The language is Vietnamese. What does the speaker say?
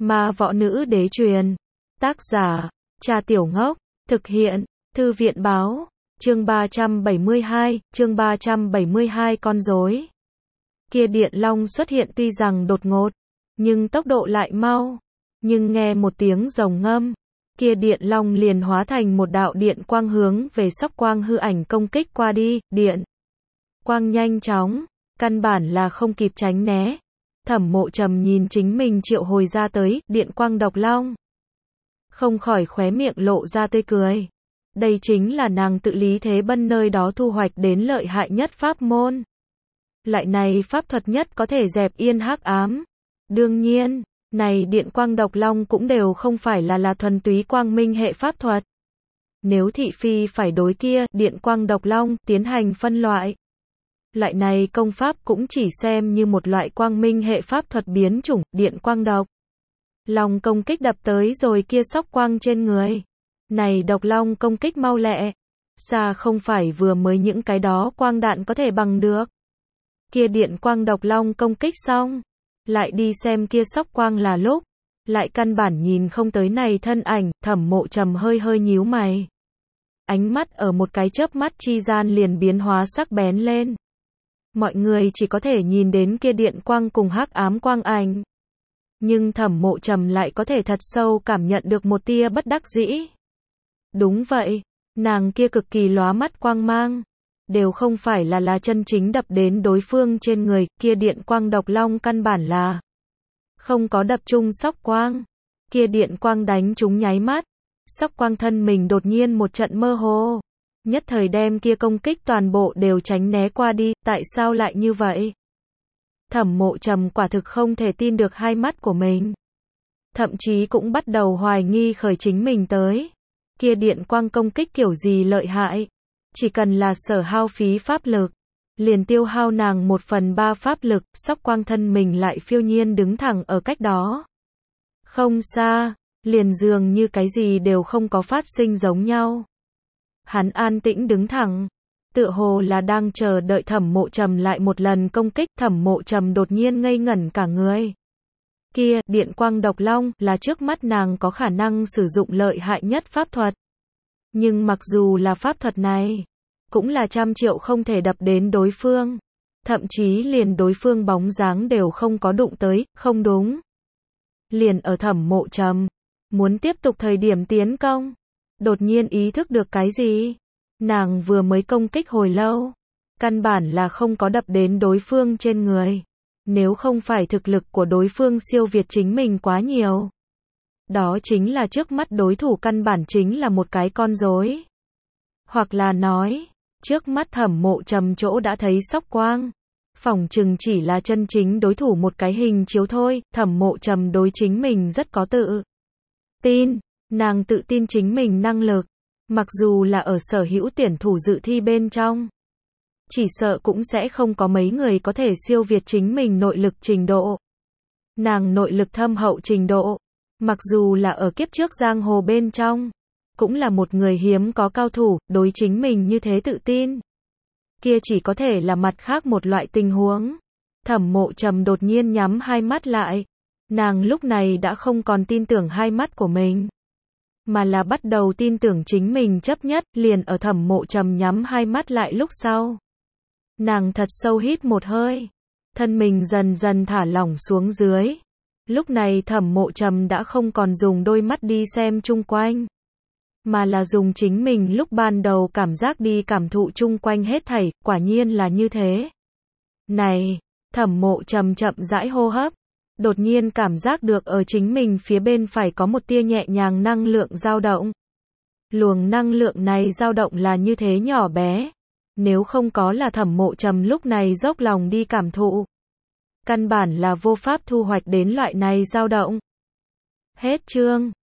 Ma Võ Nữ Đế Truyền. Tác giả, Trà Tiểu Ngốc. Thực hiện, Thư viện Báo. Chương 372, chương 372 con rối. Kia điện long xuất hiện tuy rằng đột ngột, nhưng tốc độ lại mau. Nhưng nghe một tiếng rồng ngâm, kia điện long liền hóa thành một đạo điện quang hướng về Sóc Quang hư ảnh công kích qua đi, điện quang nhanh chóng, căn bản là không kịp tránh né. Thẩm Mộ Trầm nhìn chính mình triệu hồi ra tới, điện quang độc long. Không khỏi khóe miệng lộ ra tươi cười. Đây chính là nàng tự Lý Thế Bân nơi đó thu hoạch đến lợi hại nhất pháp môn. Loại này pháp thuật nhất có thể dẹp yên hắc ám. Đương nhiên, này điện quang độc long cũng đều không phải là thuần túy quang minh hệ pháp thuật. Nếu thị phi phải đối kia, điện quang độc long, tiến hành phân loại. Loại này công pháp cũng chỉ xem như một loại quang minh hệ pháp thuật biến chủng, điện quang độc long công kích đập tới rồi kia Sóc Quang trên người. Này độc long công kích mau lẹ, xa không phải vừa mới những cái đó quang đạn có thể bằng được. Kia điện quang độc long công kích xong, lại đi xem kia Sóc Quang là lúc, lại căn bản nhìn không tới này thân ảnh. Thẩm Mộ Trầm hơi hơi nhíu mày. Ánh mắt ở một cái chớp mắt chi gian liền biến hóa sắc bén lên. Mọi người chỉ có thể nhìn đến kia điện quang cùng hắc ám quang ảnh. Nhưng Thẩm Mộ Trầm lại có thể thật sâu cảm nhận được một tia bất đắc dĩ. Đúng vậy, nàng kia cực kỳ lóa mắt quang mang, đều không phải là chân chính đập đến đối phương trên người. Kia điện quang độc long căn bản là không có đập chung Sóc Quang. Kia điện quang đánh trúng nháy mắt, Sóc Quang thân mình đột nhiên một trận mơ hồ, nhất thời đem kia công kích toàn bộ đều tránh né qua đi. Tại sao lại như vậy? Thẩm Mộ Trầm quả thực không thể tin được hai mắt của mình. Thậm chí cũng bắt đầu hoài nghi khởi chính mình tới. Kia điện quang công kích kiểu gì lợi hại? Chỉ cần là sở hao phí pháp lực, liền tiêu hao nàng 1/3 pháp lực. Sóc Quang thân mình lại phiêu nhiên đứng thẳng ở cách đó không xa, liền dường như cái gì đều không có phát sinh giống nhau. Hắn an tĩnh đứng thẳng, tựa hồ là đang chờ đợi Thẩm Mộ Trầm lại một lần công kích. Thẩm Mộ Trầm đột nhiên ngây ngẩn cả người. Kia, điện quang độc long, là trước mắt nàng có khả năng sử dụng lợi hại nhất pháp thuật. Nhưng mặc dù là pháp thuật này, cũng là trăm triệu không thể đập đến đối phương. Thậm chí liền đối phương bóng dáng đều không có đụng tới. Không đúng. Liền ở Thẩm Mộ Trầm muốn tiếp tục thời điểm tiến công, đột nhiên ý thức được cái gì. Nàng vừa mới công kích hồi lâu, căn bản là không có đập đến đối phương trên người. Nếu không phải thực lực của đối phương siêu việt chính mình quá nhiều, đó chính là trước mắt đối thủ căn bản chính là một cái con rối. Hoặc là nói, trước mắt Thẩm Mộ Trầm chỗ đã thấy Sóc Quang, phỏng chừng chỉ là chân chính đối thủ một cái hình chiếu thôi. Thẩm Mộ Trầm đối chính mình rất có tự tin, nàng tự tin chính mình năng lực. Mặc dù là ở sở hữu tuyển thủ dự thi bên trong, chỉ sợ cũng sẽ không có mấy người có thể siêu việt chính mình nội lực trình độ. Nàng nội lực thâm hậu trình độ, mặc dù là ở kiếp trước giang hồ bên trong, cũng là một người hiếm có cao thủ. Đối chính mình như thế tự tin, kia chỉ có thể là mặt khác một loại tình huống. Thẩm Mộ Trầm đột nhiên nhắm hai mắt lại. Nàng lúc này đã không còn tin tưởng hai mắt của mình, mà là bắt đầu tin tưởng chính mình chấp nhất. Liền ở Thẩm Mộ Trầm nhắm hai mắt lại lúc sau, nàng thật sâu hít một hơi, thân mình dần dần thả lỏng xuống dưới. Lúc này Thẩm Mộ Trầm đã không còn dùng đôi mắt đi xem chung quanh, mà là dùng chính mình lúc ban đầu cảm giác đi cảm thụ chung quanh hết thảy. Quả nhiên là như thế. Này, Thẩm Mộ Trầm chậm rãi hô hấp, đột nhiên cảm giác được ở chính mình phía bên phải có một tia nhẹ nhàng năng lượng dao động. Luồng năng lượng này dao động là như thế nhỏ bé, nếu không có là Thẩm Mộ Trầm lúc này dốc lòng đi cảm thụ, căn bản là vô pháp thu hoạch đến loại này dao động. Hết chương.